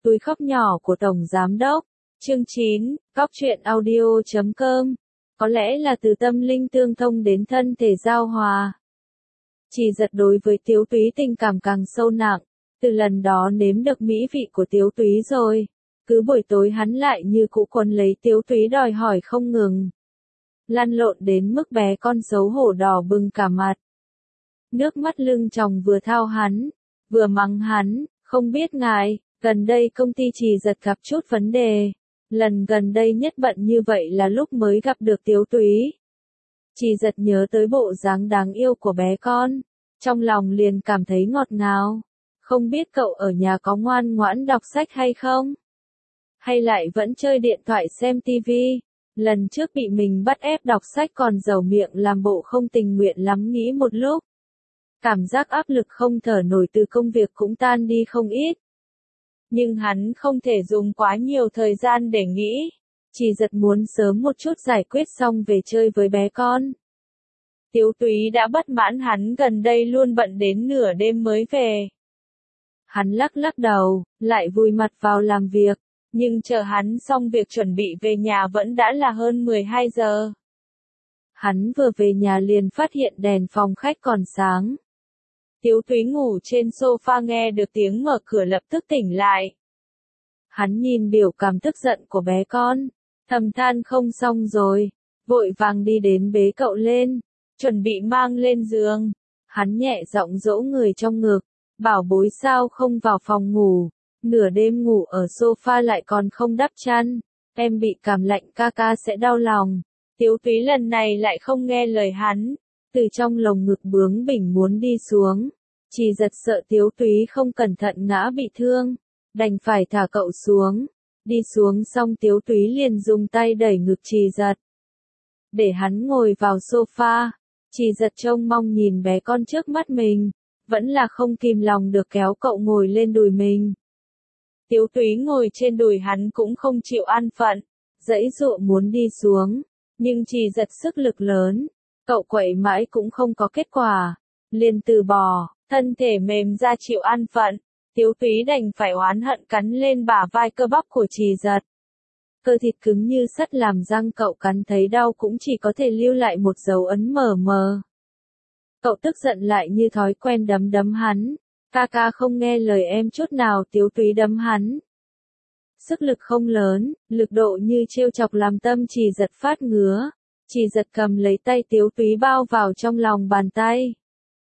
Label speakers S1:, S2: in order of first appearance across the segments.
S1: Túi khóc nhỏ của Tổng Giám Đốc. Chương 9, Cóc truyện audio.com. Có lẽ là từ tâm linh tương thông đến thân thể giao hòa. Chỉ giật đối với Tiếu Túy tình cảm càng sâu nặng, từ lần đó nếm được mỹ vị của Tiếu Túy rồi. Cứ buổi tối hắn lại như cũ quấn lấy Tiếu Túy đòi hỏi không ngừng. Lăn lộn đến mức bé con xấu hổ đỏ bừng cả mặt. Nước mắt lưng tròng vừa thao hắn, vừa mắng hắn, không biết ngài, gần đây công ty Chỉ Giật gặp chút vấn đề. Lần gần đây nhất bận như vậy là lúc mới gặp được Tiếu Túy. Chỉ Giật nhớ tới bộ dáng đáng yêu của bé con, trong lòng liền cảm thấy ngọt ngào. Không biết cậu ở nhà có ngoan ngoãn đọc sách hay không? Hay lại vẫn chơi điện thoại xem tivi? Lần trước bị mình bắt ép đọc sách còn dầu miệng làm bộ không tình nguyện lắm nghĩ một lúc. Cảm giác áp lực không thở nổi từ công việc cũng tan đi không ít. Nhưng hắn không thể dùng quá nhiều thời gian để nghĩ. Chỉ Giật muốn sớm một chút giải quyết xong về chơi với bé con. Tiếu Túy đã bất mãn hắn gần đây luôn bận đến nửa đêm mới về. Hắn lắc lắc đầu, lại vùi mặt vào làm việc. Nhưng chờ hắn xong việc chuẩn bị về nhà vẫn đã là hơn 12 giờ. Hắn vừa về nhà liền phát hiện đèn phòng khách còn sáng. Tiếu Túy ngủ trên sofa nghe được tiếng mở cửa lập tức tỉnh lại. Hắn nhìn biểu cảm tức giận của bé con, thầm than không xong rồi, vội vàng đi đến bế cậu lên, chuẩn bị mang lên giường. Hắn nhẹ giọng dỗ người trong ngực, bảo bối sao không vào phòng ngủ, nửa đêm ngủ ở sofa lại còn không đắp chăn, em bị cảm lạnh ca ca sẽ đau lòng. Tiếu Túy lần này lại không nghe lời hắn, từ trong lồng ngực bướng bỉnh muốn đi xuống. Chỉ Giật sợ Tiếu Túy không cẩn thận ngã bị thương, đành phải thả cậu xuống. Đi xuống xong Tiếu Túy liền dùng tay đẩy ngực Chỉ Giật, để hắn ngồi vào sofa. Chỉ Giật trông mong nhìn bé con trước mắt mình, vẫn là không kìm lòng được kéo cậu ngồi lên đùi mình. Tiếu Túy ngồi trên đùi hắn cũng không chịu an phận, giãy giụa muốn đi xuống, nhưng Chỉ Giật sức lực lớn, cậu quậy mãi cũng không có kết quả, liền từ bỏ, thân thể mềm ra chịu an phận. Tiếu Túy đành phải oán hận cắn lên bả vai cơ bắp của Chỉ Giật. Cơ thịt cứng như sắt làm răng cậu cắn thấy đau cũng chỉ có thể lưu lại một dấu ấn mờ mờ. Cậu tức giận lại như thói quen đấm đấm hắn. Ca ca không nghe lời em chút nào. Tiếu Túy đấm hắn. Sức lực không lớn, lực độ như trêu chọc làm tâm Chỉ Giật phát ngứa. Chỉ Giật cầm lấy tay Tiếu Túy bao vào trong lòng bàn tay.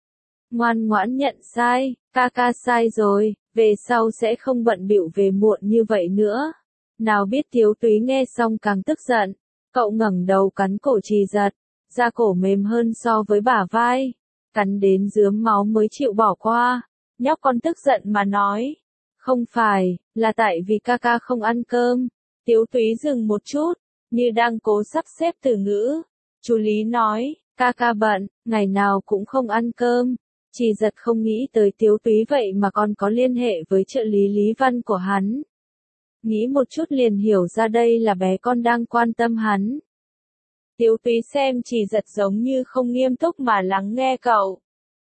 S1: Ngoan ngoãn nhận sai, ca ca sai rồi, về sau sẽ không bận bịu về muộn như vậy nữa. Nào biết Tiếu Túy nghe xong càng tức giận, cậu ngẩng đầu cắn cổ Chỉ Giật, da cổ mềm hơn so với bả vai, cắn đến rướm máu mới chịu bỏ qua. Nhóc con tức giận mà nói, không phải, là tại vì ca ca không ăn cơm. Tiếu Túy dừng một chút, như đang cố sắp xếp từ ngữ. Chú Lý nói, ca ca bận, ngày nào cũng không ăn cơm. Chỉ Giật không nghĩ tới Tiếu Túy vậy mà còn có liên hệ với trợ lý Lý Văn của hắn. Nghĩ một chút liền hiểu ra đây là bé con đang quan tâm hắn. Tiếu Túy xem Chỉ Giật giống như không nghiêm túc mà lắng nghe cậu.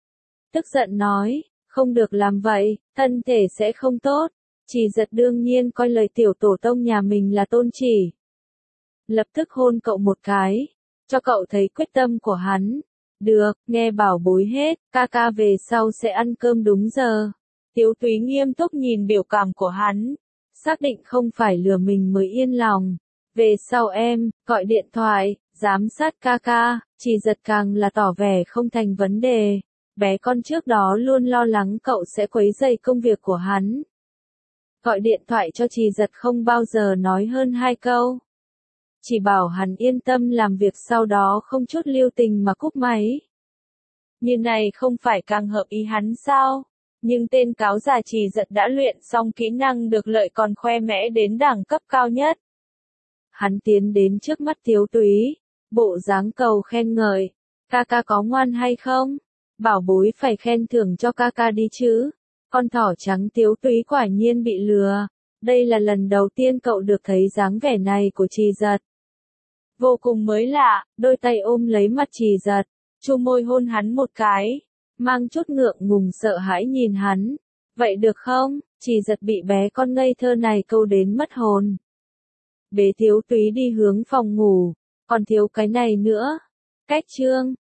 S1: Tức giận nói, không được làm vậy, thân thể sẽ không tốt. Chỉ Giật đương nhiên coi lời tiểu tổ tông nhà mình là tôn chỉ. Lập tức hôn cậu một cái, cho cậu thấy quyết tâm của hắn. Được, nghe bảo bối hết, ca ca về sau sẽ ăn cơm đúng giờ. Tiếu Túy nghiêm túc nhìn biểu cảm của hắn, xác định không phải lừa mình mới yên lòng. Về sau em, gọi điện thoại, giám sát ca ca. Chỉ Giật càng là tỏ vẻ không thành vấn đề. Bé con trước đó luôn lo lắng cậu sẽ quấy rầy công việc của hắn. Gọi điện thoại cho Chỉ Giật không bao giờ nói hơn 2 câu. Chỉ bảo hắn yên tâm làm việc, sau đó không chút lưu tình mà cúp máy. Như này không phải càng hợp ý hắn sao? Nhưng tên cáo già Chỉ Giật đã luyện xong kỹ năng được lợi còn khoe mẽ đến đẳng cấp cao nhất. Hắn tiến đến trước mắt Tiếu Túy, bộ dáng cầu khen ngợi. Ca ca có ngoan hay không? Bảo bối phải khen thưởng cho ca ca đi chứ. Con thỏ trắng Tiếu Túy quả nhiên bị lừa. Đây là lần đầu tiên cậu được thấy dáng vẻ này của Chỉ Giật. Vô cùng mới lạ, đôi tay ôm lấy mặt Chỉ Giật, chu môi hôn hắn một cái, mang chút ngượng ngùng sợ hãi nhìn hắn. Vậy được không? Chỉ giật bị bé con ngây thơ này câu đến mất hồn. Bế Thiếu Túy đi hướng phòng ngủ, còn thiếu cái này nữa. Cách chương